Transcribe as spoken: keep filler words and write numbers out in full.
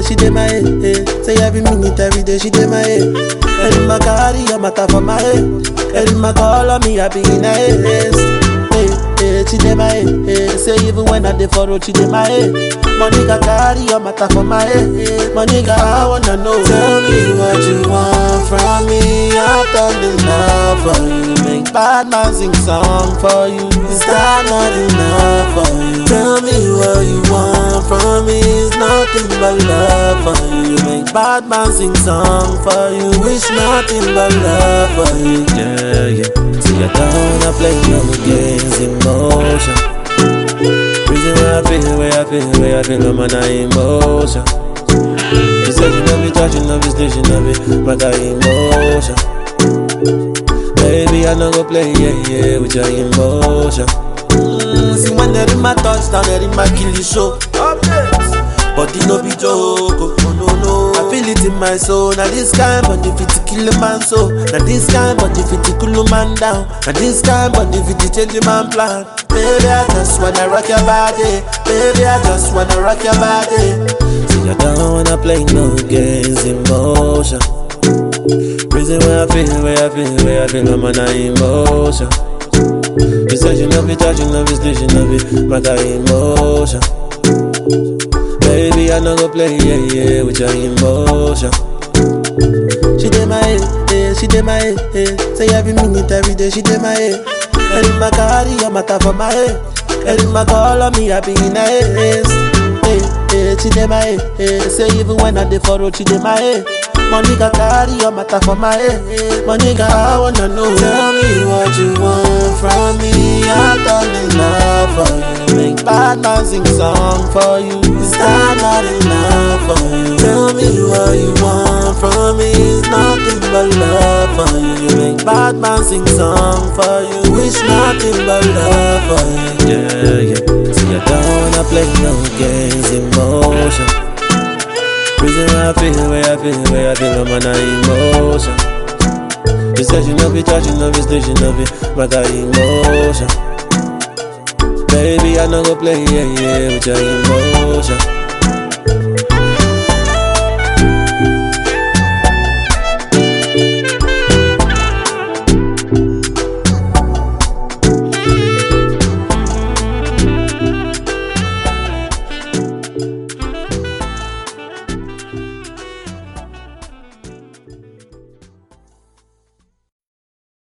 she dey my head. Eh. Say every minute, every day, she dey my head. Every my carry your matter for my head. Every my call on me, I be in a haze. Hey, hey, she dey my head. Hey. Say even when I dey for road, she dey my head. Money got carry your matter for my head. Hey. Money got I wanna know. Tell me what you want from me. I've done enough for you. Make bad man sing song for you. Is that not enough for you? Tell me what you want from me. It's nothing but love for you. Make bad man sing song for you. Wish nothing but love for you. Yeah, yeah. See I don't wanna play no games, emotion. Reason why I feel, where I feel, where I feel, I'm on emotion. She said she love me, touching love me, station love me, my guy emotion. Baby, I know go play, yeah, yeah, with your emotion. Mm, see when they're in my touchdown, they're in my kill show. But it no be joke, oh no no. I feel it in my soul. Now this kind, but if it kill a man so. Now this kind, but if it cool a man down. Now this kind, but if it change a man plan. Baby, I just wanna rock your body. Baby, I just wanna rock your body. See, I don't wanna play no games, emotion. Reason why I feel, where I feel, where I feel, I'm on emotion. You said you love me, touching love me, station love me, my guy emotion. Baby, I know go play, yeah, yeah, with your emotion. She dey my head, eh, she dey my head, eh. Say every minute, every day, she dey my head. Every my carry your matter for my head. Every my call on me, I be in a haze. Hey, hey, she dey my head, eh. Say even when I dey for road, she dey my head. Money got carry your matter for my head. Money got I wanna know. Tell me what you want from me. I've done enough for you. Make bad man sing song for you. Is that not enough for you? Tell me what you want from me. It's nothing but love for you. You make bad man sing song for you. Wish nothing but love for you. Yeah, yeah. See, I don't wanna play no games, emotion. Reason why I feel, where I feel, where I feel, I'm on emotion. You said you love me, touching love me, station love me, my guy emotion. Baby, I know go play, yeah, yeah, with your emotion.